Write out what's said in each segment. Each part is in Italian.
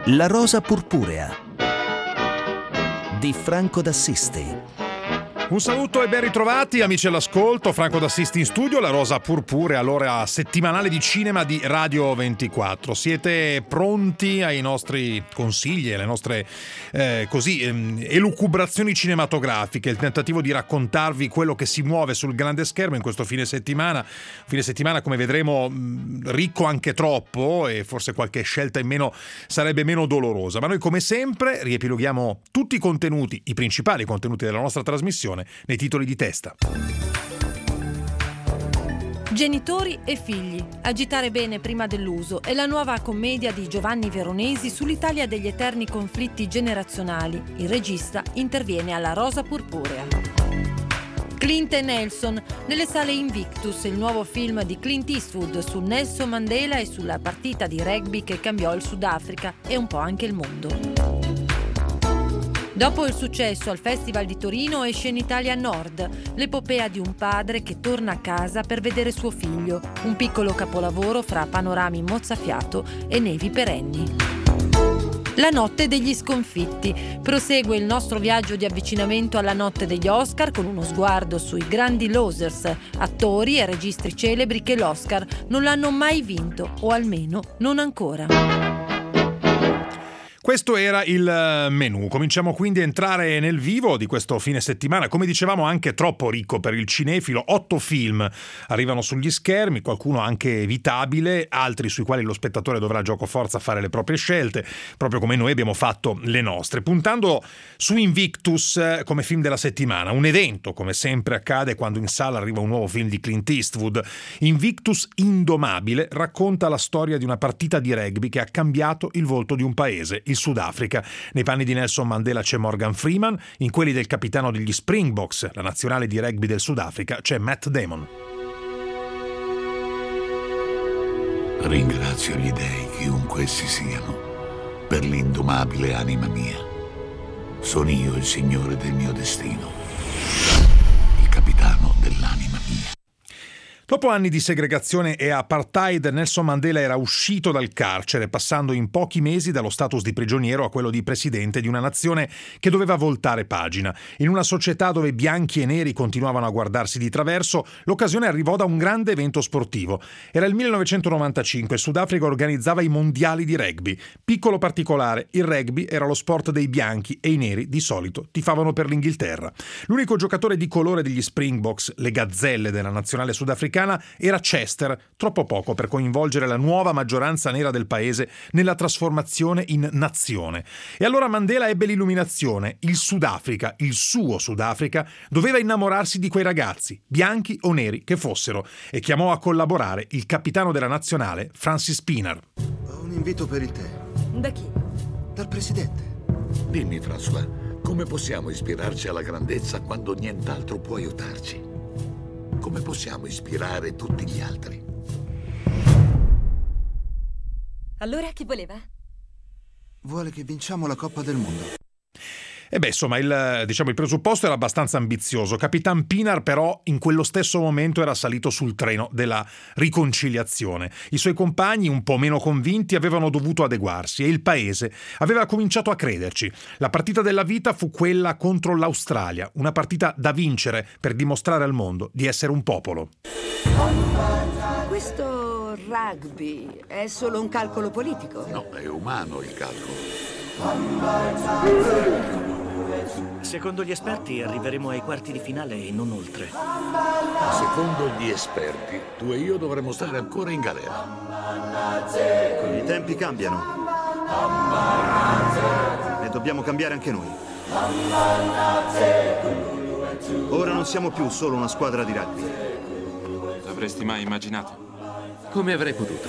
La rosa purpurea di Franco d'Assisti. Un saluto e ben ritrovati amici all'ascolto, Franco d'Assisti in studio, La Rosa Purpurea, l'ora settimanale di cinema di Radio 24. Siete pronti ai nostri consigli, alle nostre elucubrazioni cinematografiche, il tentativo di raccontarvi quello che si muove sul grande schermo in questo fine settimana come vedremo ricco anche troppo, e forse qualche scelta in meno sarebbe meno dolorosa, ma noi come sempre riepiloghiamo tutti i contenuti, i principali contenuti della nostra trasmissione nei titoli di testa. Genitori e figli. Agitare bene prima dell'uso è la nuova commedia di Giovanni Veronesi sull'Italia degli eterni conflitti generazionali. Il regista interviene alla Rosa Purpurea. Clint e Nelson, nelle sale Invictus, il nuovo film di Clint Eastwood su Nelson Mandela e sulla partita di rugby che cambiò il Sudafrica e un po' anche il mondo. Dopo il successo al Festival di Torino esce in Italia Nord, l'epopea di un padre che torna a casa per vedere suo figlio, un piccolo capolavoro fra panorami mozzafiato e nevi perenni. La notte degli sconfitti. Prosegue il nostro viaggio di avvicinamento alla notte degli Oscar con uno sguardo sui grandi losers, attori e registi celebri che l'Oscar non l'hanno mai vinto, o almeno non ancora. Questo era il menù. Cominciamo quindi a entrare nel vivo di questo fine settimana, come dicevamo anche troppo ricco per il cinefilo. 8 film arrivano sugli schermi, qualcuno anche evitabile, altri sui quali lo spettatore dovrà giocoforza fare le proprie scelte, proprio come noi abbiamo fatto le nostre, puntando su Invictus come film della settimana, un evento come sempre accade quando in sala arriva un nuovo film di Clint Eastwood. Invictus Indomabile racconta la storia di una partita di rugby che ha cambiato il volto di un paese, il Sudafrica. Nei panni di Nelson Mandela c'è Morgan Freeman, in quelli del capitano degli Springboks, la nazionale di rugby del Sudafrica, c'è Matt Damon. Ringrazio gli dei, chiunque essi siano, per l'indomabile anima mia. Sono io il signore del mio destino, il capitano dell'anima mia. Dopo anni di segregazione e apartheid, Nelson Mandela era uscito dal carcere, passando in pochi mesi dallo status di prigioniero a quello di presidente di una nazione che doveva voltare pagina. In una società dove bianchi e neri continuavano a guardarsi di traverso, l'occasione arrivò da un grande evento sportivo. Era il 1995, il Sudafrica organizzava i mondiali di rugby. Piccolo particolare, il rugby era lo sport dei bianchi e i neri di solito tifavano per l'Inghilterra. L'unico giocatore di colore degli Springboks, le gazzelle della nazionale sudafricana, era Chester, troppo poco per coinvolgere la nuova maggioranza nera del paese nella trasformazione in nazione. E allora Mandela ebbe l'illuminazione: il Sudafrica, il suo Sudafrica, doveva innamorarsi di quei ragazzi, bianchi o neri che fossero, e chiamò a collaborare il capitano della nazionale, Francis Pienaar. Ho un invito per il tè. Da chi? Dal presidente. Dimmi, François, come possiamo ispirarci alla grandezza quando nient'altro può aiutarci? Come possiamo ispirare tutti gli altri? Allora chi voleva? Vuole che vinciamo la Coppa del Mondo. E beh, insomma, il presupposto era abbastanza ambizioso. Capitan Pienaar però in quello stesso momento era salito sul treno della riconciliazione. I suoi compagni, un po' meno convinti, avevano dovuto adeguarsi e il paese aveva cominciato a crederci. La partita della vita fu quella contro l'Australia, una partita da vincere per dimostrare al mondo di essere un popolo. Questo rugby è solo un calcolo politico? No, è umano il calcolo. Secondo gli esperti arriveremo ai quarti di finale e non oltre. Secondo gli esperti, tu e io dovremmo stare ancora in galera. I tempi cambiano. E dobbiamo cambiare anche noi. Ora non siamo più solo una squadra di rugby. L'avresti mai immaginato? Come avrei potuto?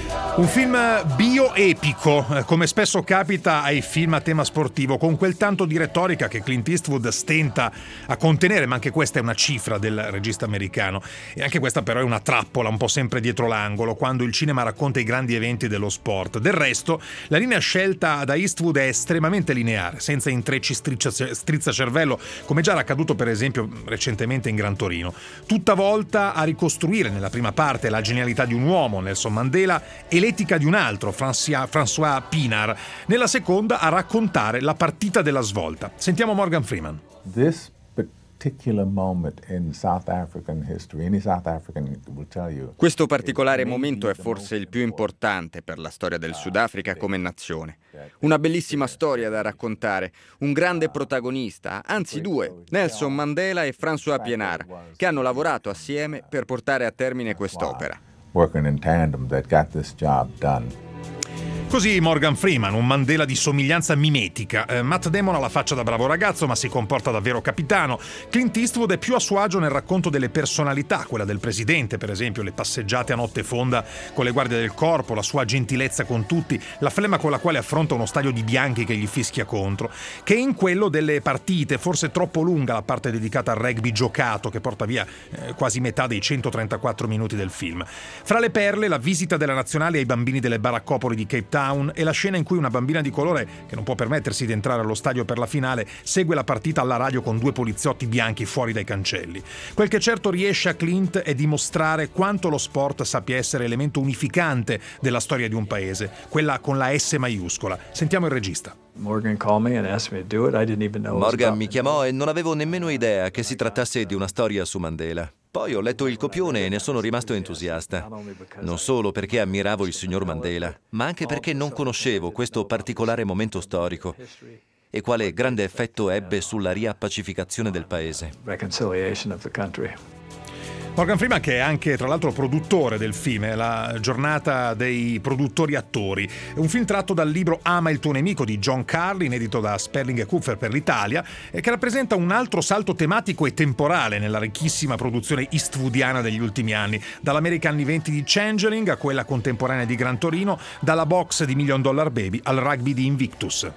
Un film bioepico, come spesso capita ai film a tema sportivo, con quel tanto di retorica che Clint Eastwood stenta a contenere, ma anche questa è una cifra del regista americano. E anche questa però è una trappola un po' sempre dietro l'angolo, quando il cinema racconta i grandi eventi dello sport. Del resto, la linea scelta da Eastwood è estremamente lineare, senza intrecci strizzacervello, come già era accaduto per esempio recentemente in Gran Torino. Tutta volta a ricostruire nella prima parte la genialità di un uomo, Nelson Mandela, e l'etica di un altro, François Pienaar, nella seconda a raccontare la partita della svolta. Sentiamo Morgan Freeman. This particular moment in South African history, any South African will tell you. Questo particolare momento è forse il più importante per la storia del Sudafrica come nazione. Una bellissima storia da raccontare, un grande protagonista, anzi due, Nelson Mandela e François Pienaar, che hanno lavorato assieme per portare a termine quest'opera. Working in tandem that got this job done. Così Morgan Freeman, un Mandela di somiglianza mimetica. Matt Damon ha la faccia da bravo ragazzo, ma si comporta davvero capitano. Clint Eastwood è più a suo agio nel racconto delle personalità, quella del presidente, per esempio, le passeggiate a notte fonda con le guardie del corpo, la sua gentilezza con tutti, la flemma con la quale affronta uno stadio di bianchi che gli fischia contro, che in quello delle partite, forse troppo lunga la parte dedicata al rugby giocato, che porta via quasi metà dei 134 minuti del film. Fra le perle, la visita della nazionale ai bambini delle baraccopoli di Cape Town e la scena in cui una bambina di colore, che non può permettersi di entrare allo stadio per la finale, segue la partita alla radio con due poliziotti bianchi fuori dai cancelli. Quel che certo riesce a Clint è dimostrare quanto lo sport sappia essere elemento unificante della storia di un paese, quella con la S maiuscola. Sentiamo il regista. Morgan mi chiamò e non avevo nemmeno idea che si trattasse di una storia su Mandela. Poi ho letto il copione e ne sono rimasto entusiasta. Non solo perché ammiravo il signor Mandela, ma anche perché non conoscevo questo particolare momento storico e quale grande effetto ebbe sulla riappacificazione del paese. Morgan Freeman, che è anche tra l'altro produttore del film, è la giornata dei produttori attori. È un film tratto dal libro Ama il tuo nemico di John Carlin, edito da Sperling e Kupfer per l'Italia, e che rappresenta un altro salto tematico e temporale nella ricchissima produzione eastwoodiana degli ultimi anni, dall'America anni 20 di Changeling a quella contemporanea di Gran Torino, dalla box di $1 Million Baby al rugby di Invictus.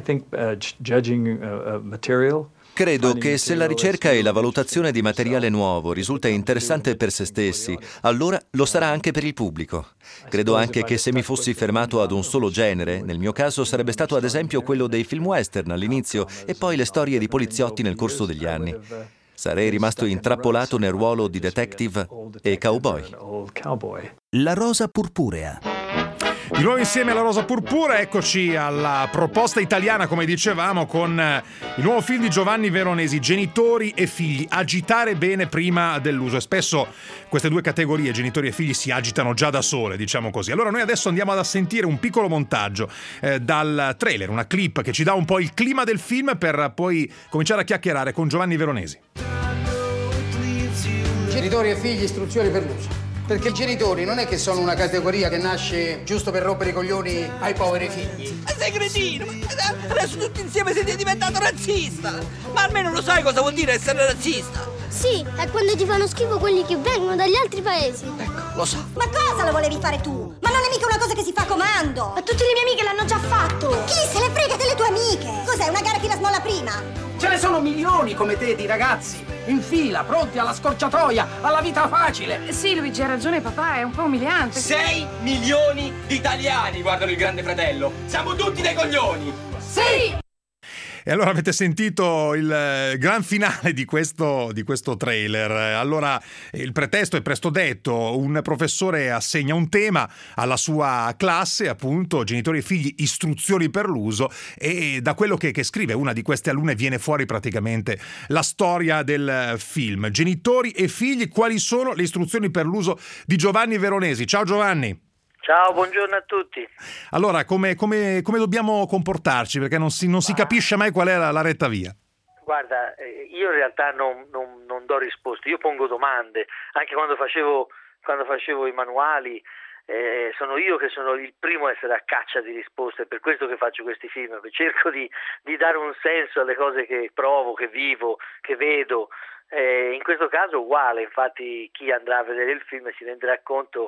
Credo che se la ricerca e la valutazione di materiale nuovo risulta interessante per se stessi, allora lo sarà anche per il pubblico. Credo anche che se mi fossi fermato ad un solo genere, nel mio caso sarebbe stato ad esempio quello dei film western all'inizio e poi le storie di poliziotti nel corso degli anni. Sarei rimasto intrappolato nel ruolo di detective e cowboy. La rosa purpurea. Di nuovo insieme alla Rosa Purpura, eccoci alla proposta italiana, come dicevamo, con il nuovo film di Giovanni Veronesi, Genitori e figli, agitare bene prima dell'uso. E spesso queste due categorie, genitori e figli, si agitano già da sole, diciamo così. Allora noi adesso andiamo ad sentire un piccolo montaggio dal trailer, una clip che ci dà un po' il clima del film per poi cominciare a chiacchierare con Giovanni Veronesi. Genitori e figli, istruzioni per l'uso. Perché i genitori non è che sono una categoria che nasce giusto per rompere i coglioni ai poveri figli. Ma sei cretino! Adesso tutti insieme siete diventato razzista! Ma almeno lo sai cosa vuol dire essere razzista? Sì, è quando ti fanno schifo quelli che vengono dagli altri paesi. Ecco, lo so. Ma cosa lo volevi fare tu? Ma non è mica una cosa che si fa a comando! Ma tutte le mie amiche l'hanno già fatto! Ma chi se ne frega delle tue amiche? Cos'è, una gara chi la smolla prima? Ce ne sono milioni come te di ragazzi, in fila, pronti alla scorciatoia, alla vita facile. Sì, Luigi, ha ragione papà, è un po' umiliante. 6 milioni di italiani guardano il Grande Fratello. Siamo tutti dei coglioni. Sì! E allora avete sentito il gran finale di questo trailer. Allora il pretesto è presto detto: un professore assegna un tema alla sua classe, appunto, genitori e figli, istruzioni per l'uso, e da quello che scrive una di queste alunne viene fuori praticamente la storia del film. Genitori e figli, quali sono le istruzioni per l'uso di Giovanni Veronesi? Ciao Giovanni. Ciao, buongiorno a tutti. Allora, come dobbiamo comportarci? Perché non si capisce mai qual è la retta via. Guarda, io in realtà non do risposte, io pongo domande. Anche quando facevo i manuali, sono io che sono il primo a essere a caccia di risposte, è per questo che faccio questi film, cerco di dare un senso alle cose che provo, che vivo, che vedo. In questo caso uguale, infatti chi andrà a vedere il film si renderà conto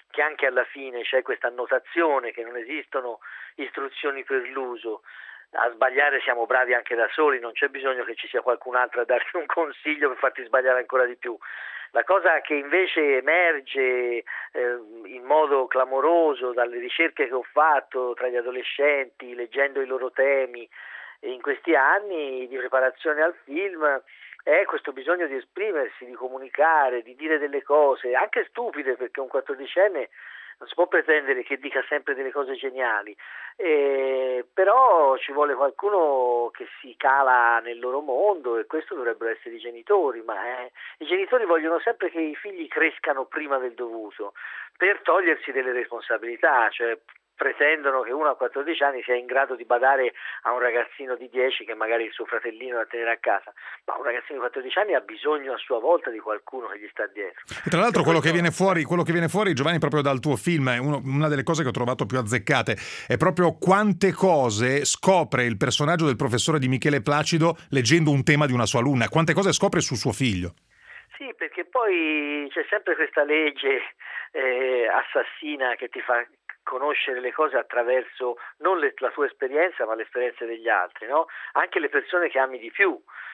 che anche alla fine c'è questa annotazione che non esistono istruzioni per l'uso. A sbagliare siamo bravi anche da soli, non c'è bisogno che ci sia qualcun altro a darti un consiglio per farti sbagliare ancora di più. La cosa che invece emerge in modo clamoroso dalle ricerche che ho fatto tra gli adolescenti, leggendo i loro temi in questi anni di preparazione al film, è questo bisogno di esprimersi, di comunicare, di dire delle cose, anche stupide, perché un 14enne non si può pretendere che dica sempre delle cose geniali, però ci vuole qualcuno che si cala nel loro mondo, e questo dovrebbero essere i genitori, ma i genitori vogliono sempre che i figli crescano prima del dovuto per togliersi delle responsabilità, cioè pretendono che uno a 14 anni sia in grado di badare a un ragazzino di 10 che magari il suo fratellino da tenere a casa, ma un ragazzino di 14 anni ha bisogno a sua volta di qualcuno che gli sta dietro. E tra l'altro quello che viene fuori, Giovanni, proprio dal tuo film, è una delle cose che ho trovato più azzeccate, è proprio quante cose scopre il personaggio del professore di Michele Placido leggendo un tema di una sua alunna, quante cose scopre su suo figlio. Sì, perché poi c'è sempre questa legge assassina che ti fa conoscere le cose attraverso non la tua esperienza ma l'esperienza degli altri, no? Anche le persone che ami di più,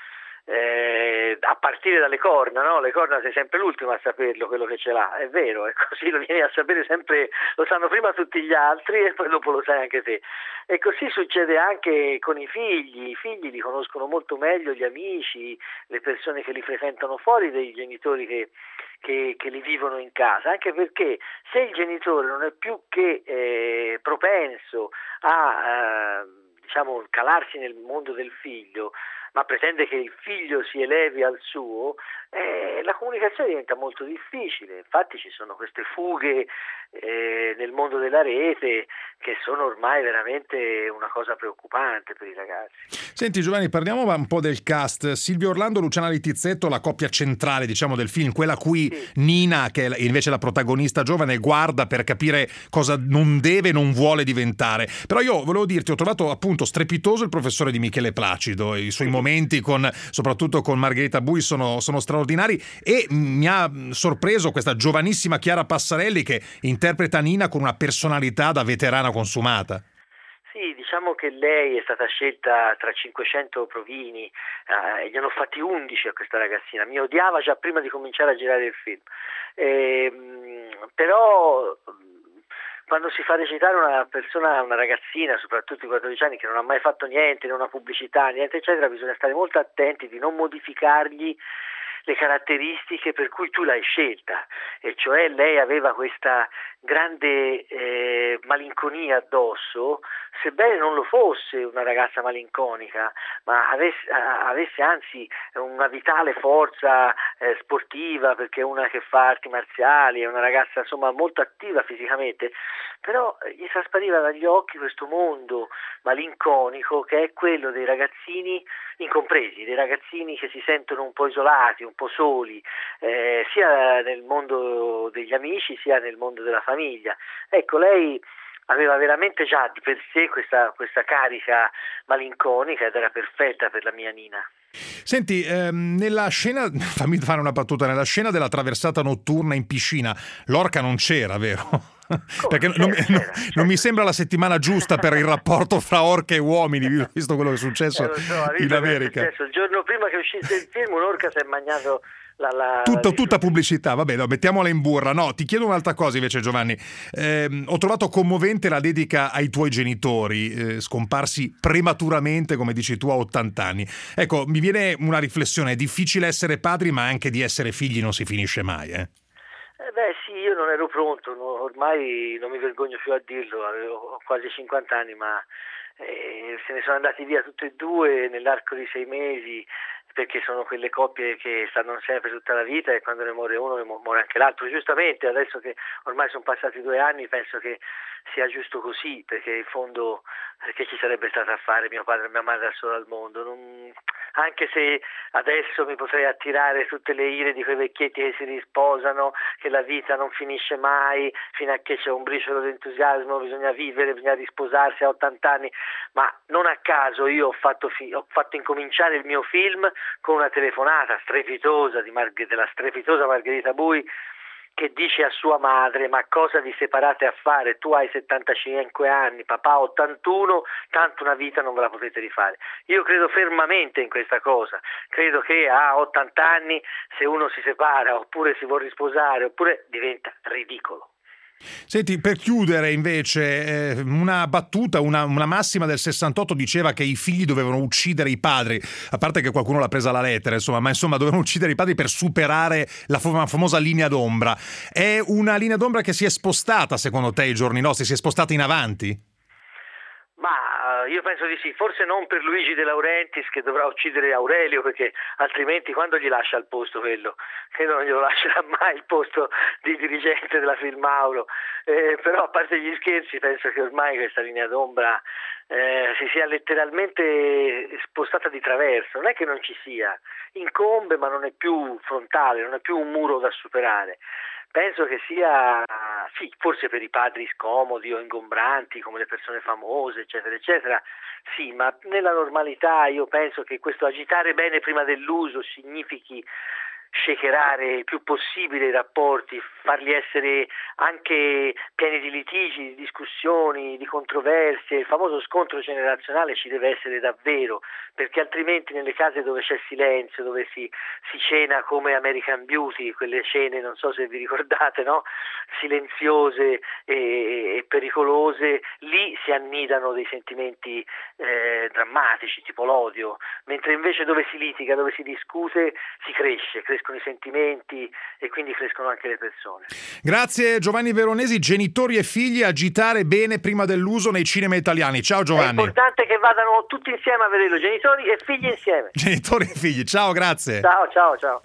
a partire dalle corna, no? Le corna sei sempre l'ultimo a saperlo, quello che ce l'ha, è vero, è così, lo vieni a sapere sempre, lo sanno prima tutti gli altri e poi dopo lo sai anche te. E così succede anche con i figli li conoscono molto meglio gli amici, le persone che li frequentano fuori, dei genitori che li vivono in casa, anche perché se il genitore non è più che propenso a calarsi nel mondo del figlio, ma pretende che il figlio si elevi al suo, la comunicazione diventa molto difficile. Infatti ci sono queste fughe nel mondo della rete che sono ormai veramente una cosa preoccupante per i ragazzi. Senti Giovanni, parliamo un po' del cast. Silvio Orlando, Luciana Littizzetto, la coppia centrale del film, quella a cui Nina, che è invece la protagonista giovane, guarda per capire cosa non deve, non vuole diventare. Però io volevo dirti, ho trovato appunto strepitoso il professore di Michele Placido, i suoi momenti soprattutto con Margherita Bui sono straordinari, e mi ha sorpreso questa giovanissima Chiara Passarelli che interpreta Nina con una personalità da veterana consumata. Sì, diciamo che lei è stata scelta tra 500 provini, gli hanno fatti 11 a questa ragazzina, mi odiava già prima di cominciare a girare il film, però quando si fa recitare una ragazzina, soprattutto di 14 anni, che non ha mai fatto niente, né una pubblicità, niente eccetera, bisogna stare molto attenti di non modificargli le caratteristiche per cui tu l'hai scelta, e cioè lei aveva questa grande malinconia addosso, sebbene non lo fosse una ragazza malinconica, ma avesse anzi una vitale forza sportiva, perché è una che fa arti marziali, è una ragazza insomma molto attiva fisicamente, però gli traspariva dagli occhi questo mondo malinconico che è quello dei ragazzini incompresi, dei ragazzini che si sentono un po' isolati, un po' soli, sia nel mondo degli amici sia nel mondo della famiglia. Ecco, lei aveva veramente già di per sé questa carica malinconica ed era perfetta per la mia Nina. Senti, nella scena, fammi fare una battuta, nella scena della traversata notturna in piscina, l'orca non c'era, vero? Perché non mi sembra la settimana giusta per il rapporto fra orche e uomini, visto quello che è successo in America. Il giorno prima che uscisse il film un'orca si è mangiato tutta pubblicità, vabbè, no, mettiamola in burra. No, ti chiedo un'altra cosa invece, Giovanni. Ho trovato commovente la dedica ai tuoi genitori, scomparsi prematuramente, come dici tu, a 80 anni. Ecco, mi viene una riflessione: è difficile essere padri, ma anche di essere figli non si finisce mai, Beh sì, io non ero pronto, ormai non mi vergogno più a dirlo, avevo quasi 50 anni, ma se ne sono andati via tutti e due nell'arco di 6 mesi, perché sono quelle coppie che stanno sempre tutta la vita e quando ne muore uno ne muore anche l'altro. Giustamente, adesso che ormai sono passati 2 anni, penso che sia giusto così, perché in fondo che ci sarebbe stato a fare mio padre e mia madre da solo al mondo? Anche se adesso mi potrei attirare tutte le ire di quei vecchietti che si risposano, che la vita non finisce mai, fino a che c'è un briciolo di entusiasmo, bisogna vivere, bisogna risposarsi a 80 anni, ma non a caso io ho fatto incominciare il mio film con una telefonata strepitosa della strepitosa Margherita Bui, che dice a sua madre: ma cosa vi separate a fare? Tu hai 75 anni, papà 81, tanto una vita non ve la potete rifare. Io credo fermamente in questa cosa, credo che a 80 anni se uno si separa oppure si vuol risposare oppure diventa ridicolo. Senti, per chiudere invece, una battuta, una massima del 68 diceva che i figli dovevano uccidere i padri, a parte che qualcuno l'ha presa alla lettera, ma dovevano uccidere i padri per superare la famosa linea d'ombra. È una linea d'ombra che si è spostata, secondo te, ai giorni nostri? Si è spostata in avanti? Ma io penso di sì, forse non per Luigi De Laurentiis, che dovrà uccidere Aurelio, perché altrimenti quando gli lascia il posto quello? Credo non glielo lascerà mai il posto di dirigente della Filmauro, però a parte gli scherzi penso che ormai questa linea d'ombra si sia letteralmente spostata di traverso. Non è che non ci sia, incombe ma non è più frontale, non è più un muro da superare. Penso che sia, sì, forse per i padri scomodi o ingombranti come le persone famose, eccetera, eccetera, sì, ma nella normalità io penso che questo agitare bene prima dell'uso significhi shakerare il più possibile i rapporti, farli essere anche pieni di litigi, di discussioni, di controversie. Il famoso scontro generazionale ci deve essere davvero, perché altrimenti nelle case dove c'è silenzio, dove si cena come American Beauty, quelle cene, non so se vi ricordate, no? Silenziose e pericolose, lì si annidano dei sentimenti drammatici, tipo l'odio, mentre invece dove si litiga, dove si discute, crescono i sentimenti e quindi crescono anche le persone. Grazie Giovanni Veronesi. Genitori e figli, agitare bene prima dell'uso nei cinema italiani. Ciao Giovanni. È importante che vadano tutti insieme a vederlo, genitori e figli insieme. Genitori e figli, ciao, grazie. Ciao.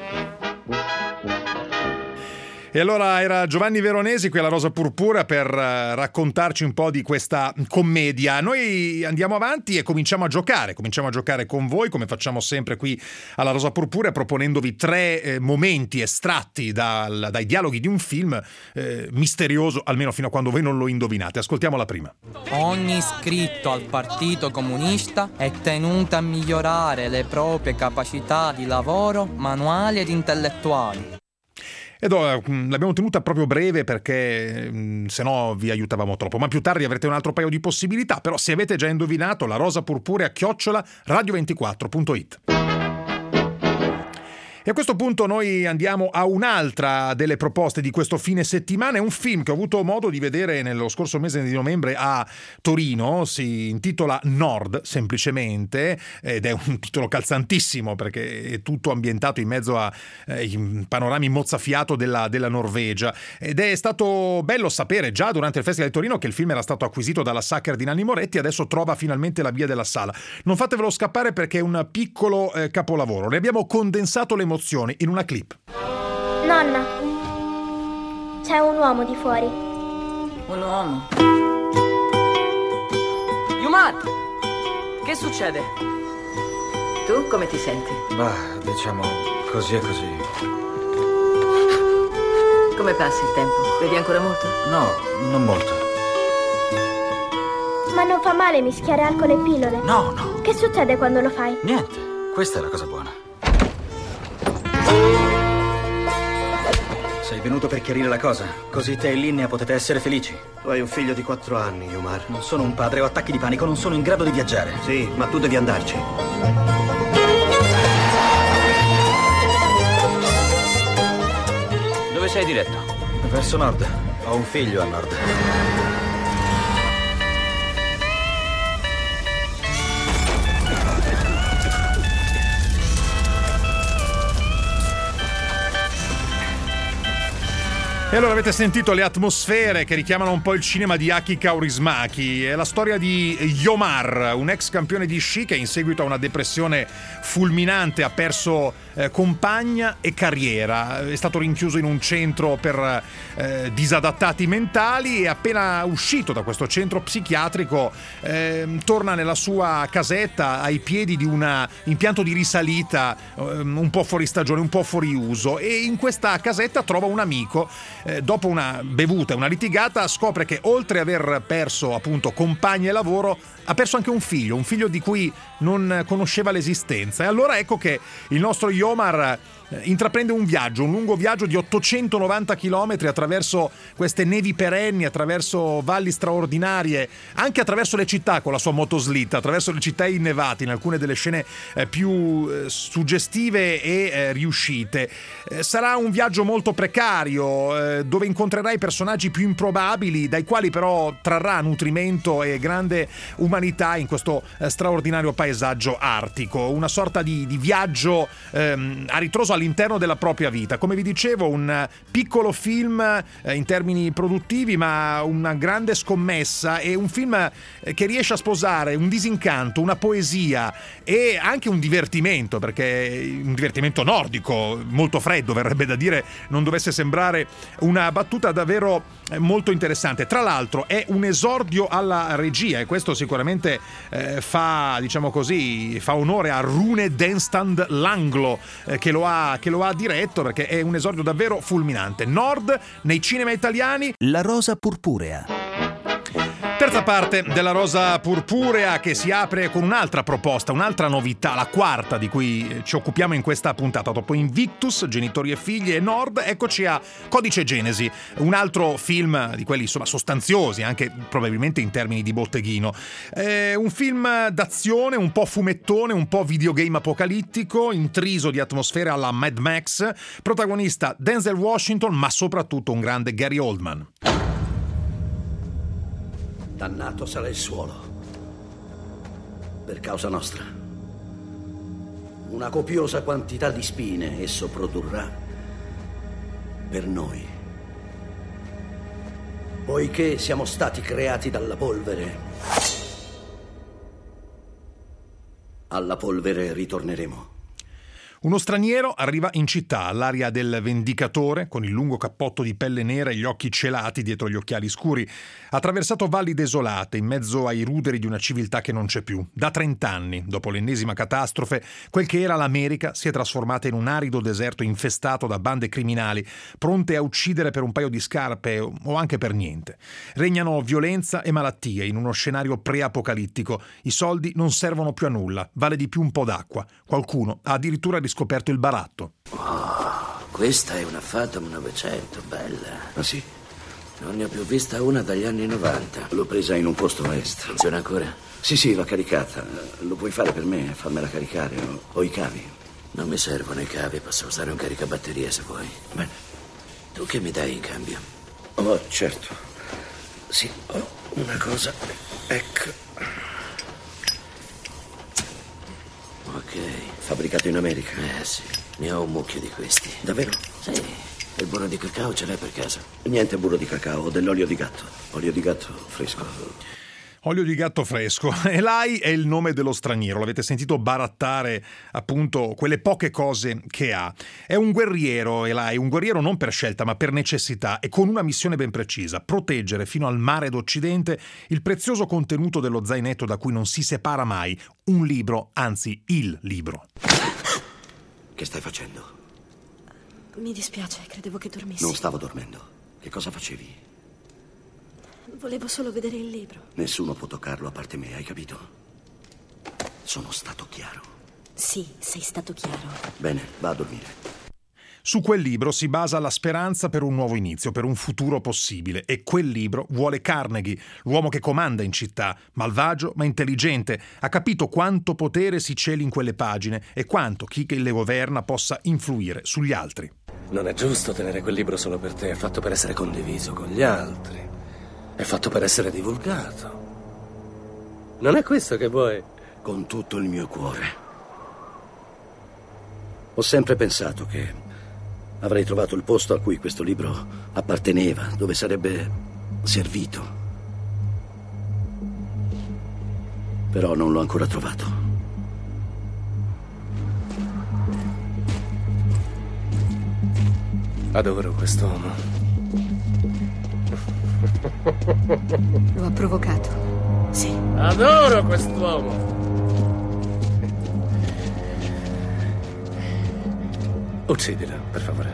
E allora era Giovanni Veronesi qui alla Rosa Purpurea per raccontarci un po' di questa commedia. Noi andiamo avanti e cominciamo a giocare con voi, come facciamo sempre qui alla Rosa Purpurea, proponendovi 3 momenti estratti dai dialoghi di un film misterioso, almeno fino a quando voi non lo indovinate. Ascoltiamo la prima. Ogni iscritto al Partito Comunista è tenuto a migliorare le proprie capacità di lavoro manuali ed intellettuali. L'abbiamo tenuta proprio breve perché se no vi aiutavamo troppo, ma più tardi avrete un altro paio di possibilità. Però se avete già indovinato, la Rosa Purpurea @radio24.it. E a questo punto noi andiamo a un'altra delle proposte di questo fine settimana. È un film che ho avuto modo di vedere nello scorso mese di novembre a Torino. Si intitola Nord, semplicemente, ed è un titolo calzantissimo perché è tutto ambientato in mezzo ai panorami mozzafiato della Norvegia. Ed è stato bello sapere già durante il Festival di Torino che il film era stato acquisito dalla Sacher di Nanni Moretti e adesso trova finalmente la via della sala. Non fatevelo scappare perché è un piccolo capolavoro. Ne abbiamo condensato le emozioni in una clip. Nonna, c'è un uomo di fuori. Un uomo? Yumar! Che succede? Tu come ti senti? Bah, diciamo così e così. Come passi il tempo? Bevi ancora molto? No, non molto. Ma non fa male mischiare alcol e pillole? No. Che succede quando lo fai? Niente, questa è la cosa buona. Sei venuto per chiarire la cosa, così te e Linnea potete essere felici. Tu hai un figlio di 4 anni, Yumar. Non sono un padre, ho attacchi di panico, non sono in grado di viaggiare. Sì, ma tu devi andarci. Dove sei diretto? Verso nord. Ho un figlio a nord. E allora avete sentito le atmosfere che richiamano un po' il cinema di Aki Kaurismäki. È la storia di Yomar, un ex campione di sci che in seguito a una depressione fulminante ha perso compagna e carriera. È stato rinchiuso in un centro per disadattati mentali e appena uscito da questo centro psichiatrico torna nella sua casetta ai piedi di un impianto di risalita un po' fuori stagione, un po' fuori uso, e in questa casetta trova un amico. Dopo una bevuta e una litigata scopre che oltre ad aver perso appunto compagni e lavoro ha perso anche un figlio di cui non conosceva l'esistenza. E allora ecco che il nostro Yomar intraprende un lungo viaggio di 890 chilometri attraverso queste nevi perenni, attraverso valli straordinarie, anche attraverso le città con la sua motoslitta, attraverso le città innevate in alcune delle scene più suggestive e riuscite. Sarà un viaggio molto precario, dove incontrerai personaggi più improbabili, dai quali però trarrà nutrimento e grande umanità in questo straordinario paesaggio artico, una sorta di viaggio a ritroso all'interno della propria vita. Come vi dicevo, un piccolo film in termini produttivi, ma una grande scommessa, e un film che riesce a sposare un disincanto, una poesia e anche un divertimento, perché un divertimento nordico, molto freddo verrebbe da dire, non dovesse sembrare una battuta, davvero molto interessante. Tra l'altro è un esordio alla regia, e questo sicuramente fa, diciamo così, fa onore a Rune Denstand Langlo, che lo ha diretto, perché è un esordio davvero fulminante. Nord nei cinema italiani. La rosa purpurea. Terza parte della Rosa Purpurea, che si apre con un'altra proposta, un'altra novità, la quarta di cui ci occupiamo in questa puntata. Dopo Invictus, Genitori e figli e Nord, eccoci a Codice Genesi, un altro film di quelli insomma sostanziosi, anche probabilmente in termini di botteghino. Un film d'azione, un po' fumettone, un po' videogame apocalittico, intriso di atmosfere alla Mad Max, protagonista Denzel Washington, ma soprattutto un grande Gary Oldman. Dannato sarà il suolo. Per causa nostra. Una copiosa quantità di spine esso produrrà. Per noi. Poiché siamo stati creati dalla polvere, alla polvere ritorneremo. Uno straniero arriva in città all'aria del vendicatore, con il lungo cappotto di pelle nera e gli occhi celati dietro gli occhiali scuri. Ha attraversato valli desolate, in mezzo ai ruderi di una civiltà che non c'è più. Da 30 anni, dopo l'ennesima catastrofe, quel che era l'America si è trasformata in un arido deserto infestato da bande criminali, pronte a uccidere per un paio di scarpe o anche per niente. Regnano violenza e malattie in uno scenario pre-apocalittico. I soldi non servono più a nulla, vale di più un po' d'acqua. Qualcuno ha addirittura riscoperto il baratto. Oh, questa è una Phantom 900, bella. Ah sì? Non ne ho più vista una dagli anni 90. L'ho presa in un posto est. Funziona ancora? Sì, l'ho caricata. Lo puoi fare per me? Fammela caricare. Ho i cavi. Non mi servono i cavi, posso usare un caricabatterie se vuoi. Bene. Tu che mi dai in cambio? Oh, certo. Sì, ho una cosa. Ecco. Ok. Fabbricato in America? Sì, ne ho un mucchio di questi. Davvero? Sì. E il burro di cacao ce l'hai per caso? Niente burro di cacao, ho dell'olio di gatto. Olio di gatto fresco. Olio di gatto fresco. Eli è il nome dello straniero, l'avete sentito barattare appunto quelle poche cose che ha. È un guerriero, Eli, un guerriero non per scelta ma per necessità, e con una missione ben precisa: proteggere fino al mare d'Occidente il prezioso contenuto dello zainetto da cui non si separa mai, un libro, anzi il libro. Che stai facendo? Mi dispiace, credevo che dormissi. Non stavo dormendo. Che cosa facevi? Volevo solo vedere il libro. Nessuno può toccarlo a parte me, hai capito? Sono stato chiaro. Sì, sei stato chiaro. Bene, va a dormire. Su quel libro si basa la speranza per un nuovo inizio, per un futuro possibile, e quel libro vuole Carnegie, l'uomo che comanda in città, malvagio ma intelligente. Ha capito quanto potere si celi in quelle pagine e quanto chi che le governa possa influire sugli altri. Non è giusto tenere quel libro solo per te, è fatto per essere condiviso con gli altri. È fatto per essere divulgato. Non è questo che vuoi? Con tutto il mio cuore. Ho sempre pensato che avrei trovato il posto a cui questo libro apparteneva, dove sarebbe servito. Però non l'ho ancora trovato. Adoro quest'uomo. Lo ha provocato. Sì. Adoro quest'uomo. Uccidilo, per favore.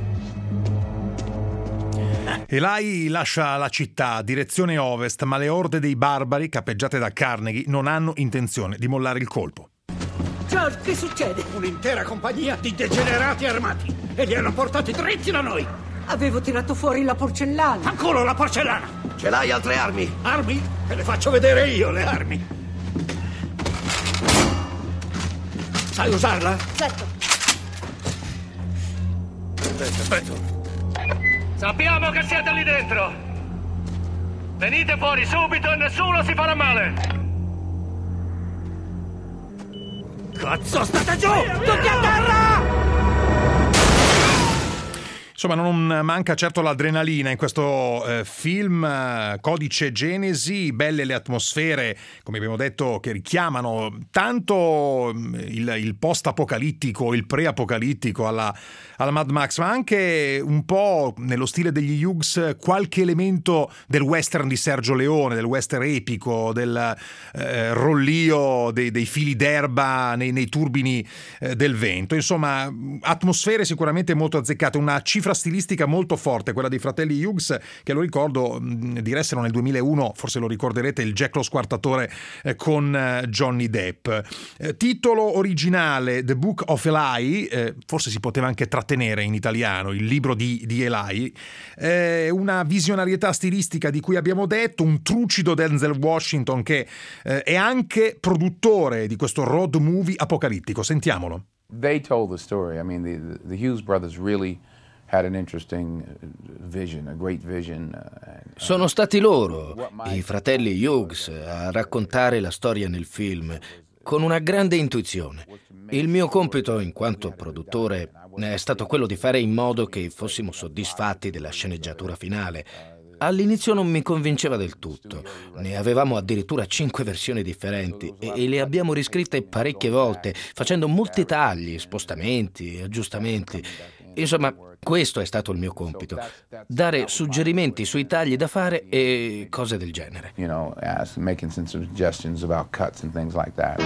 Eli lascia la città, direzione ovest, ma le orde dei barbari, capeggiate da Carnegie, non hanno intenzione di mollare il colpo. Già! Charles, che succede? Un'intera compagnia di degenerati armati e li hanno portati dritti da noi. Avevo tirato fuori la porcellana. Ancora la porcellana! Ce l'hai altre armi? Armi? Te le faccio vedere io, le armi. Sai usarla? Certo. Aspetta. Sappiamo che siete lì dentro. Venite fuori subito e nessuno si farà male. Cazzo, state giù! Tutti a terra! Insomma, non manca certo l'adrenalina in questo film Codice Genesi, belle le atmosfere, come abbiamo detto, che richiamano tanto il post-apocalittico, il pre-apocalittico alla Mad Max, ma anche un po' nello stile degli Hughes qualche elemento del western di Sergio Leone, del western epico, del rollio dei fili d'erba nei turbini del vento. Insomma, atmosfere sicuramente molto azzeccate, una cifra stilistica molto forte, quella dei fratelli Hughes, che lo ricordo diressero nel 2001, forse lo ricorderete, il Jack lo Squartatore con Johnny Depp. Titolo originale The Book of Eli, forse si poteva anche trattenere in italiano, il libro di Eli, una visionarietà stilistica di cui abbiamo detto, un trucido Denzel Washington che è anche produttore di questo road movie apocalittico. Sentiamolo. They told the story. I mean, the Hughes brothers really had an interesting vision, a great vision. Sono stati loro, i fratelli Hughes, a raccontare la storia nel film con una grande intuizione. Il mio compito in quanto produttore è stato quello di fare in modo che fossimo soddisfatti della sceneggiatura finale. All'inizio non mi convinceva del tutto. Ne avevamo addirittura 5 versioni differenti e le abbiamo riscritte parecchie volte, facendo molti tagli, spostamenti, aggiustamenti. Insomma, questo è stato il mio compito, dare suggerimenti sui tagli da fare e cose del genere. You know, making some suggestions about cuts and things like that.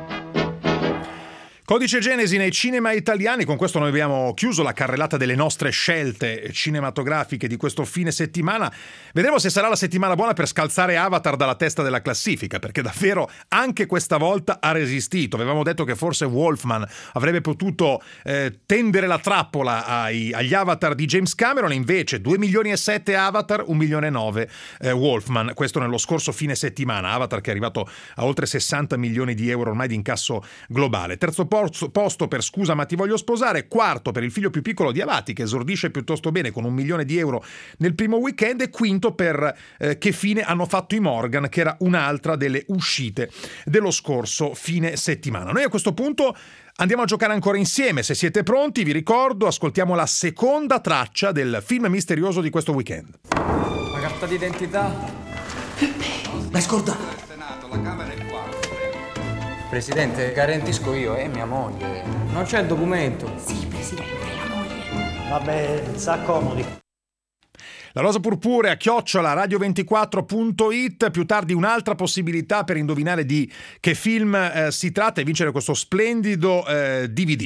Codice Genesi nei cinema italiani. Con questo noi abbiamo chiuso la carrellata delle nostre scelte cinematografiche di questo fine settimana. Vedremo se sarà la settimana buona per scalzare Avatar dalla testa della classifica, perché davvero anche questa volta ha resistito. Avevamo detto che forse Wolfman avrebbe potuto tendere la trappola agli Avatar di James Cameron, invece 2,7 milioni Avatar, 1,9 milioni Wolfman, questo nello scorso fine settimana. Avatar che è arrivato a oltre 60 milioni di euro ormai di incasso globale. Terzo posto per Scusa ma ti voglio sposare, quarto per Il figlio più piccolo di Avati, che esordisce piuttosto bene con 1 milione di euro nel primo weekend, e quinto per Che fine hanno fatto i Morgan, che era un'altra delle uscite dello scorso fine settimana. Noi a questo punto andiamo a giocare ancora insieme. Se siete pronti, vi ricordo, ascoltiamo la seconda traccia del film misterioso di questo weekend. La carta d'identità? L'hai scordata? La camera è qua. Presidente, garantisco io, è mia moglie. Non c'è il documento. Sì, Presidente, è la moglie. Vabbè, s'accomodi. La rosa purpurea @radio24.it. Più tardi un'altra possibilità per indovinare di che film si tratta e vincere questo splendido DVD.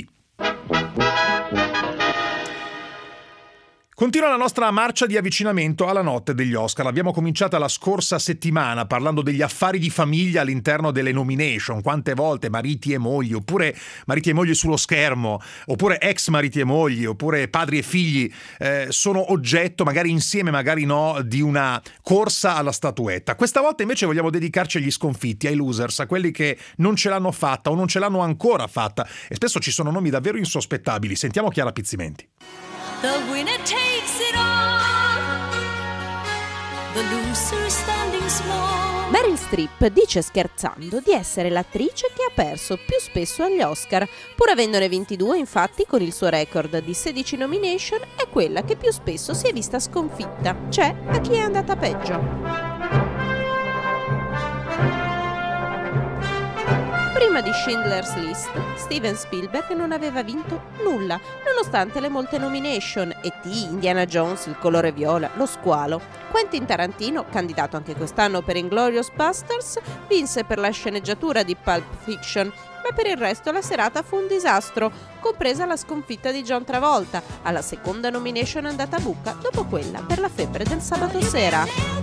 Continua la nostra marcia di avvicinamento alla notte degli Oscar. L'abbiamo cominciata la scorsa settimana parlando degli affari di famiglia all'interno delle nomination. Quante volte mariti e mogli, oppure mariti e mogli sullo schermo, oppure ex mariti e mogli, oppure padri e figli sono oggetto, magari insieme, magari no, di una corsa alla statuetta. Questa volta invece vogliamo dedicarci agli sconfitti, ai losers, a quelli che non ce l'hanno fatta o non ce l'hanno ancora fatta. E spesso ci sono nomi davvero insospettabili. Sentiamo Chiara Pizzimenti. The winner takes it all. The loser standing small. Meryl Streep dice scherzando di essere l'attrice che ha perso più spesso agli Oscar. Pur avendone 22, infatti, con il suo record di 16 nomination, è quella che più spesso si è vista sconfitta. C'è a chi è andata peggio. Prima di Schindler's List, Steven Spielberg non aveva vinto nulla, nonostante le molte nomination: E.T., Indiana Jones, Il colore viola, Lo squalo. Quentin Tarantino, candidato anche quest'anno per Inglourious Basterds, vinse per la sceneggiatura di Pulp Fiction, ma per il resto la serata fu un disastro, compresa la sconfitta di John Travolta, alla seconda nomination andata a buca dopo quella per La febbre del sabato sera.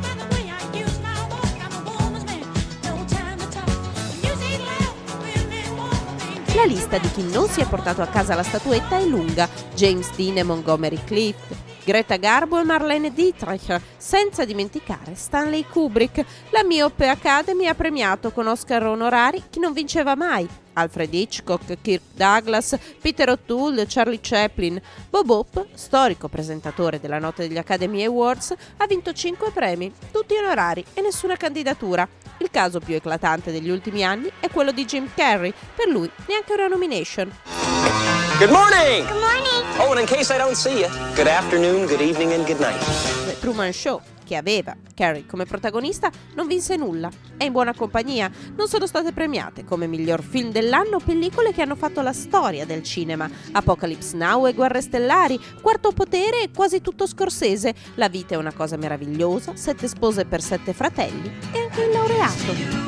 La lista di chi non si è portato a casa la statuetta è lunga: James Dean e Montgomery Clift, Greta Garbo e Marlene Dietrich, senza dimenticare Stanley Kubrick. La Miope Academy ha premiato con Oscar onorari chi non vinceva mai: Alfred Hitchcock, Kirk Douglas, Peter O'Toole, Charlie Chaplin. Bob Hope, storico presentatore della notte degli Academy Awards, ha vinto 5 premi, tutti onorari e nessuna candidatura. Il caso più eclatante degli ultimi anni è quello di Jim Carrey, per lui neanche una nomination. Good morning! Good morning! Oh, and in case I don't see you, good afternoon, good evening and good night. The Truman Show, che aveva Carrey come protagonista, non vinse nulla. È in buona compagnia. Non sono state premiate come miglior film dell'anno pellicole che hanno fatto la storia del cinema: Apocalypse Now e Guerre Stellari, Quarto Potere e quasi tutto Scorsese, La vita è una cosa meravigliosa, 7 spose per 7 fratelli e anche il laureato.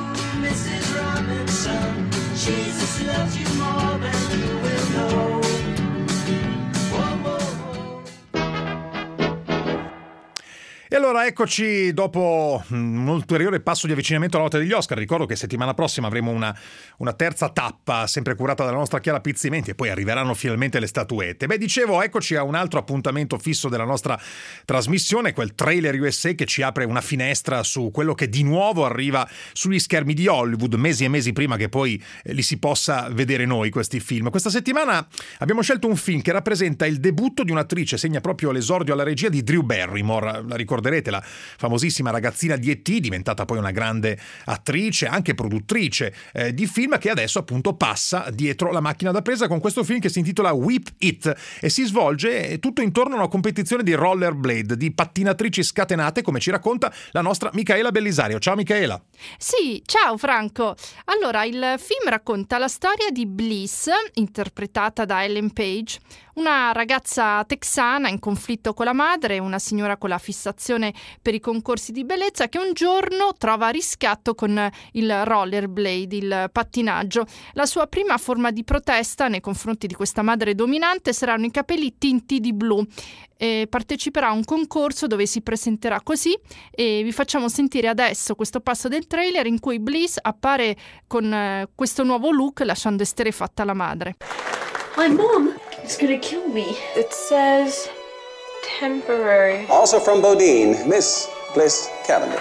E allora eccoci dopo un ulteriore passo di avvicinamento alla notte degli Oscar. Ricordo che settimana prossima avremo una terza tappa, sempre curata dalla nostra Chiara Pizzimenti, e poi arriveranno finalmente le statuette. Dicevo, eccoci a un altro appuntamento fisso della nostra trasmissione, quel Trailer USA che ci apre una finestra su quello che di nuovo arriva sugli schermi di Hollywood, mesi e mesi prima che poi li si possa vedere noi questi film. Questa settimana abbiamo scelto un film che rappresenta il debutto di un'attrice, segna proprio l'esordio alla regia di Drew Barrymore. La ricorderete, la famosissima ragazzina di E.T., diventata poi una grande attrice, anche produttrice di film, che adesso appunto passa dietro la macchina da presa con questo film che si intitola Whip It e si svolge tutto intorno a una competizione di rollerblade, di pattinatrici scatenate, come ci racconta la nostra Micaela Bellisario. Ciao Micaela. Sì, ciao Franco. Allora, il film racconta la storia di Bliss, interpretata da Ellen Page, una ragazza texana in conflitto con la madre, una signora con la fissazione per i concorsi di bellezza, che un giorno trova riscatto con il rollerblade, il pattinaggio. La sua prima forma di protesta nei confronti di questa madre dominante saranno i capelli tinti di blu. Parteciperà a un concorso dove si presenterà così, e vi facciamo sentire adesso questo passo del trailer in cui Bliss appare con questo nuovo look, lasciando esterrefatta la madre. My mom is gonna kill me. It says temporary. Also from Bodine, Miss Bliss Cavender.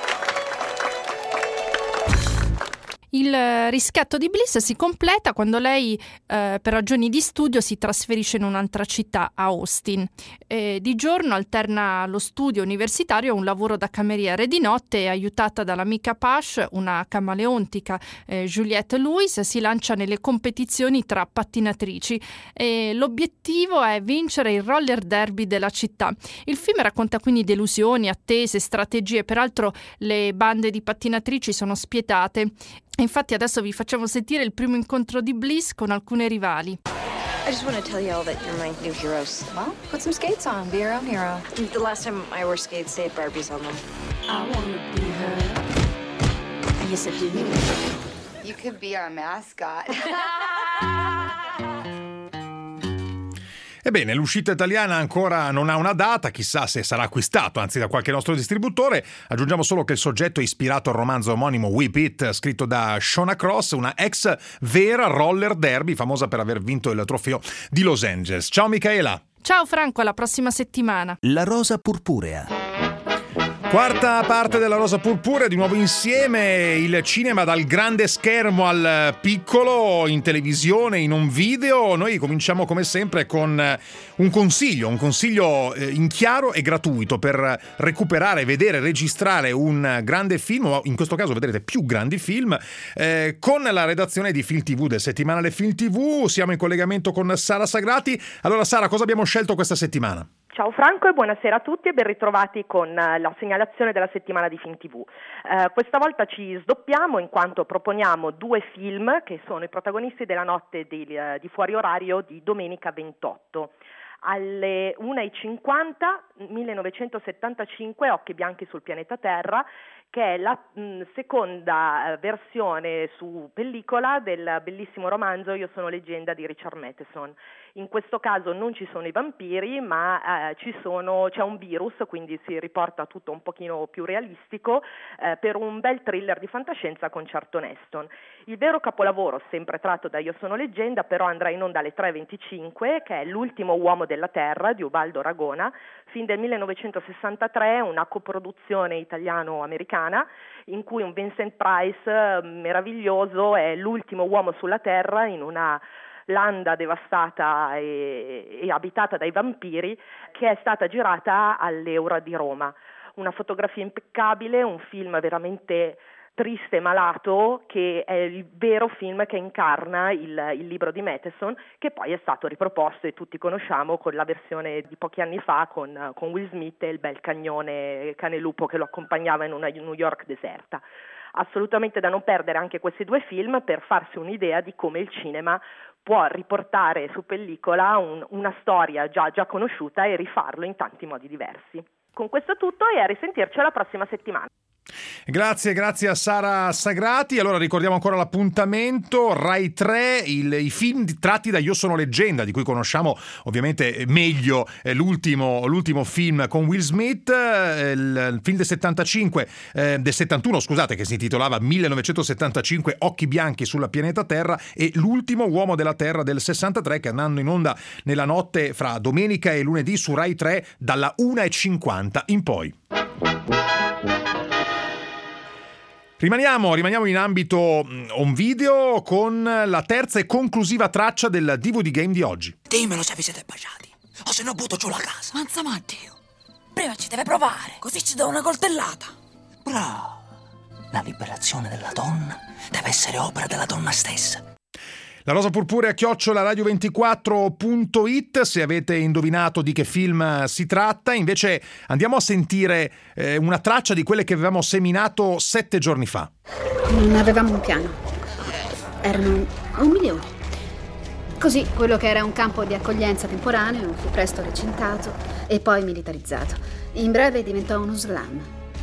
Il riscatto di Bliss si completa quando lei, per ragioni di studio, si trasferisce in un'altra città, a Austin. Di giorno alterna lo studio universitario a un lavoro da cameriere, di notte, aiutata dall'amica Pash, una camaleontica Juliette Lewis, si lancia nelle competizioni tra pattinatrici. L'obiettivo è vincere il roller derby della città. Il film racconta quindi delusioni, attese, strategie. Peraltro le bande di pattinatrici sono spietate. Infatti adesso vi facciamo sentire il primo incontro di Bliss con alcune rivali. I just want to tell you all that you're my new heroes. Well, put some skates on. Be your own hero. The last time I wore skates, they had Barbies on them. I want to be her. Yes, I do. You could be our mascot. Ebbene, l'uscita italiana ancora non ha una data, chissà se sarà acquistato, anzi, da qualche nostro distributore. Aggiungiamo solo che il soggetto è ispirato al romanzo omonimo Whip It, scritto da Shona Cross, una ex vera roller derby, famosa per aver vinto il trofeo di Los Angeles. Ciao Micaela. Ciao Franco, alla prossima settimana. La rosa purpurea. Quarta parte della Rosa Purpurea, di nuovo insieme, il cinema dal grande schermo al piccolo, in televisione, in un video. Noi cominciamo come sempre con un consiglio in chiaro e gratuito per recuperare, vedere, registrare un grande film, o in questo caso vedrete più grandi film, con la redazione di Film TV, del settimanale Film TV. Siamo in collegamento con Sara Sagrati. Allora Sara, cosa abbiamo scelto questa settimana? Ciao Franco e buonasera a tutti e ben ritrovati con la segnalazione della settimana di Film TV. Questa volta ci sdoppiamo in quanto proponiamo 2 film che sono i protagonisti della notte di fuori orario di domenica 28. Alle 1:50, 1975, Occhi bianchi sul pianeta Terra, che è la seconda versione su pellicola del bellissimo romanzo Io sono leggenda di Richard Matheson. In questo caso non ci sono i vampiri, ma c'è un virus, quindi si riporta tutto un pochino più realistico, per un bel thriller di fantascienza con Charlton Heston. Il vero capolavoro, sempre tratto da Io sono leggenda, però andrà in onda alle 3:25, che è L'ultimo uomo della Terra di Ubaldo Ragona, film del 1963, una coproduzione italiano-americana, in cui un Vincent Price meraviglioso è l'ultimo uomo sulla Terra in una landa devastata e abitata dai vampiri, che è stata girata all'Eura di Roma. Una fotografia impeccabile, un film veramente triste e malato, che è il vero film che incarna il libro di Matheson, che poi è stato riproposto, e tutti conosciamo, con la versione di pochi anni fa con Will Smith e il bel cane lupo che lo accompagnava in una New York deserta. Assolutamente da non perdere anche questi due film, per farsi un'idea di come il cinema può riportare su pellicola una storia già conosciuta e rifarlo in tanti modi diversi. Con questo è tutto, e a risentirci la prossima settimana. Grazie a Sara Sagrati. Allora ricordiamo ancora l'appuntamento: Rai 3, i film tratti da Io sono leggenda, di cui conosciamo ovviamente meglio l'ultimo film con Will Smith, il film del 71, scusate, che si intitolava 1975, Occhi bianchi sulla pianeta Terra, e L'ultimo uomo della Terra del 63, che andranno in onda nella notte fra domenica e lunedì su Rai 3 dalla 1:50 in poi. Rimaniamo in ambito home video con la terza e conclusiva traccia del DVD Game di oggi. Dimmelo se vi siete baciati, o se no butto giù la casa. Manza Matteo, prima ci deve provare, così ci do una coltellata. Bravo. La liberazione della donna deve essere opera della donna stessa. La rosa purpurea @radio24.it, se avete indovinato di che film si tratta. Invece andiamo a sentire una traccia di quelle che avevamo seminato 7 giorni fa. Non avevamo un piano. Erano 1 milione. Così quello che era un campo di accoglienza temporaneo fu presto recintato e poi militarizzato. In breve diventò uno slam.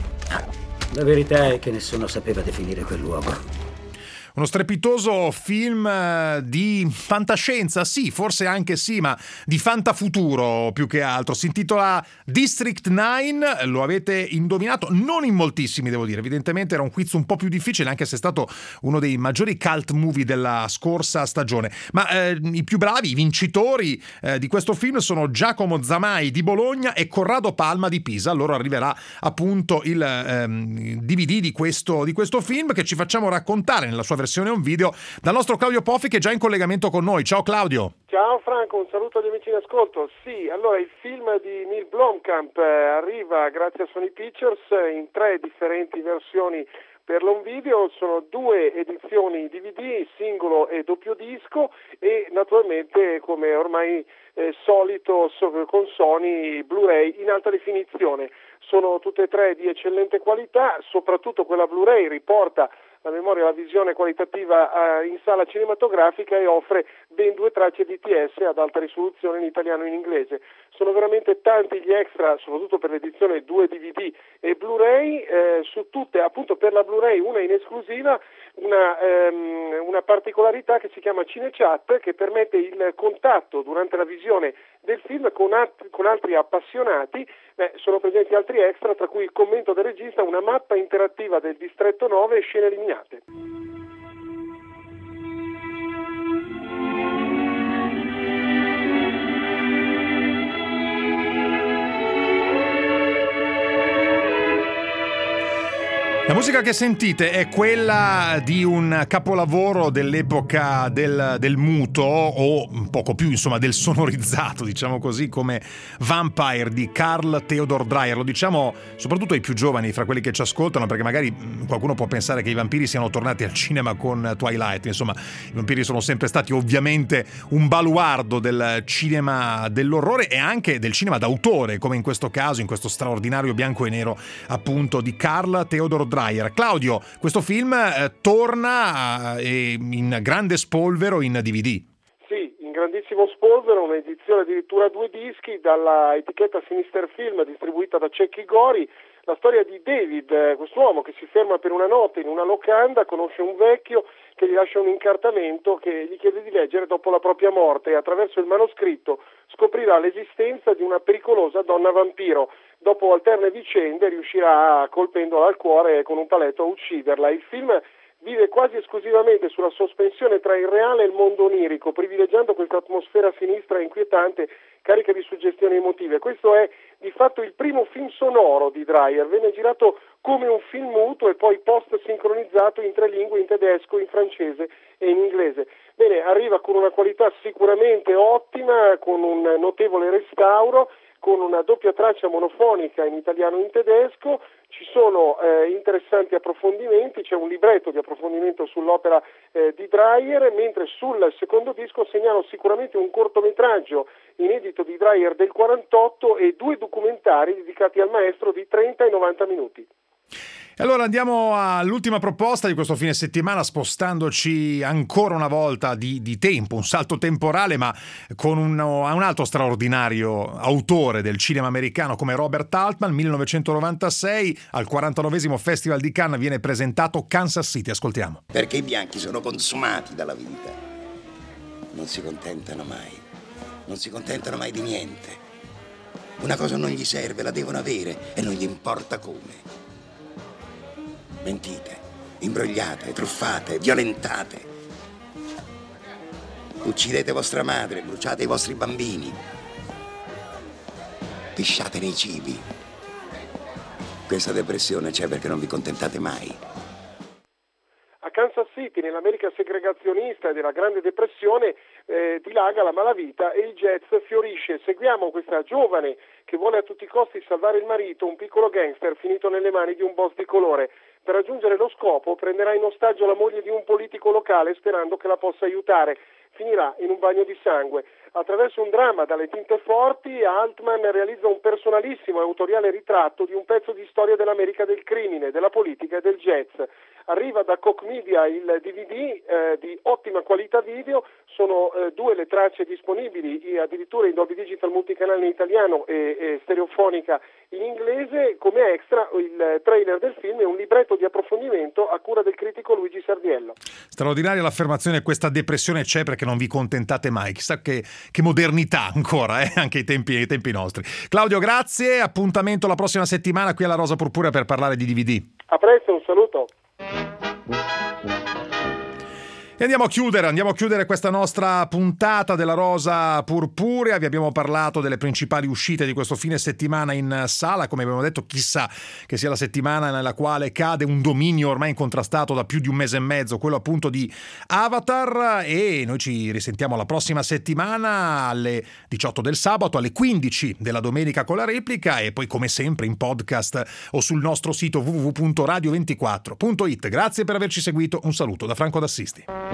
La verità è che nessuno sapeva definire quel luogo. Uno strepitoso film di fantascienza, sì, forse anche sì, ma di fantafuturo più che altro. Si intitola District 9, lo avete indovinato, non in moltissimi devo dire, evidentemente era un quiz un po' più difficile, anche se è stato uno dei maggiori cult movie della scorsa stagione. Ma i più bravi, i vincitori di questo film sono Giacomo Zamai di Bologna e Corrado Palma di Pisa. A loro arriverà appunto il DVD di questo film, che ci facciamo raccontare nella sua versione un video dal nostro Claudio Poffi, che è già in collegamento con noi. Ciao Claudio. Ciao Franco, un saluto agli amici in ascolto. Sì, allora il film di Neil Blomkamp arriva grazie a Sony Pictures in 3 differenti versioni per l'home video. Sono 2 edizioni DVD, singolo e doppio disco, e naturalmente, come ormai solito con Sony, Blu-ray in alta definizione. Sono tutte e 3 di eccellente qualità, soprattutto quella Blu-ray riporta la memoria e la visione qualitativa in sala cinematografica e offre ben 2 tracce DTS ad alta risoluzione in italiano e in inglese. Sono veramente tanti gli extra, soprattutto per l'edizione 2 DVD e Blu-ray, su tutte, appunto per la Blu-ray una in esclusiva, una particolarità che si chiama CineChat, che permette il contatto durante la visione del film con altri appassionati. Sono presenti altri extra, tra cui il commento del regista, una mappa interattiva del distretto 9 e scene eliminate. La musica che sentite è quella di un capolavoro dell'epoca del muto, o un poco più, insomma, del sonorizzato, diciamo così, come Vampire di Carl Theodor Dreyer. Lo diciamo soprattutto ai più giovani fra quelli che ci ascoltano, perché magari qualcuno può pensare che i vampiri siano tornati al cinema con Twilight. Insomma, i vampiri sono sempre stati ovviamente un baluardo del cinema dell'orrore e anche del cinema d'autore, come in questo caso, in questo straordinario bianco e nero appunto di Carl Theodor Dreyer. Claudio, questo film torna in grande spolvero in DVD. Sì, in grandissimo spolvero, un'edizione addirittura a 2 dischi dalla etichetta Sinister Film, distribuita da Cecchi Gori. La storia di David, quest'uomo che si ferma per una notte in una locanda, conosce un vecchio che gli lascia un incartamento che gli chiede di leggere dopo la propria morte, e attraverso il manoscritto scoprirà l'esistenza di una pericolosa donna vampiro. Dopo alterne vicende riuscirà, colpendola al cuore con un paletto, a ucciderla. Il film vive quasi esclusivamente sulla sospensione tra il reale e il mondo onirico, privilegiando questa atmosfera sinistra e inquietante, carica di suggestioni emotive. Questo è di fatto il primo film sonoro di Dreyer, venne girato come un film muto e poi post sincronizzato in 3 lingue, in tedesco, in francese e in inglese. Bene, arriva con una qualità sicuramente ottima, con un notevole restauro, con una doppia traccia monofonica in italiano e in tedesco. Ci sono interessanti approfondimenti, c'è un libretto di approfondimento sull'opera di Dreyer, mentre sul secondo disco segnalo sicuramente un cortometraggio inedito di Dreyer del 48 e 2 documentari dedicati al maestro di 30 e 90 minuti. E allora andiamo all'ultima proposta di questo fine settimana, spostandoci ancora una volta di tempo, un salto temporale, ma con un altro straordinario autore del cinema americano come Robert Altman. 1996, al 49esimo Festival di Cannes viene presentato Kansas City. Ascoltiamo. Perché i bianchi sono consumati dalla vita. Non si contentano mai. Non si contentano mai di niente. Una cosa non gli serve, la devono avere e non gli importa come. Mentite, imbrogliate, truffate, violentate. Uccidete vostra madre, bruciate i vostri bambini. Pisciate nei cibi. Questa depressione c'è perché non vi contentate mai. A Kansas City, nell'America segregazionista e della Grande Depressione, dilaga la malavita e il jazz fiorisce. Seguiamo questa giovane che vuole a tutti i costi salvare il marito, un piccolo gangster finito nelle mani di un boss di colore. Per raggiungere lo scopo prenderà in ostaggio la moglie di un politico locale sperando che la possa aiutare. Finirà in un bagno di sangue. Attraverso un dramma dalle tinte forti, Altman realizza un personalissimo e autoriale ritratto di un pezzo di storia dell'America del crimine, della politica e del jazz. Arriva da Koch Media il DVD di ottima qualità video, sono 2 le tracce disponibili, addirittura in Dolby Digital multicanale in italiano e stereofonica in inglese. Come extra il trailer del film e un libretto di approfondimento a cura del critico Luigi Sardiello. Straordinaria l'affermazione, questa depressione c'è perché non vi contentate mai. Chissà che modernità ancora, anche ai tempi nostri. Claudio, grazie, appuntamento la prossima settimana qui alla Rosa Purpurea per parlare di DVD. A presto, un saluto. E andiamo a chiudere questa nostra puntata della Rosa Purpurea. Vi abbiamo parlato delle principali uscite di questo fine settimana in sala. Come abbiamo detto, chissà che sia la settimana nella quale cade un dominio ormai incontrastato da più di un mese e mezzo, quello appunto di Avatar, e noi ci risentiamo la prossima settimana alle 18 del sabato, alle 15 della domenica con la replica, e poi come sempre in podcast o sul nostro sito www.radio24.it. Grazie per averci seguito, un saluto da Franco D'Assisti.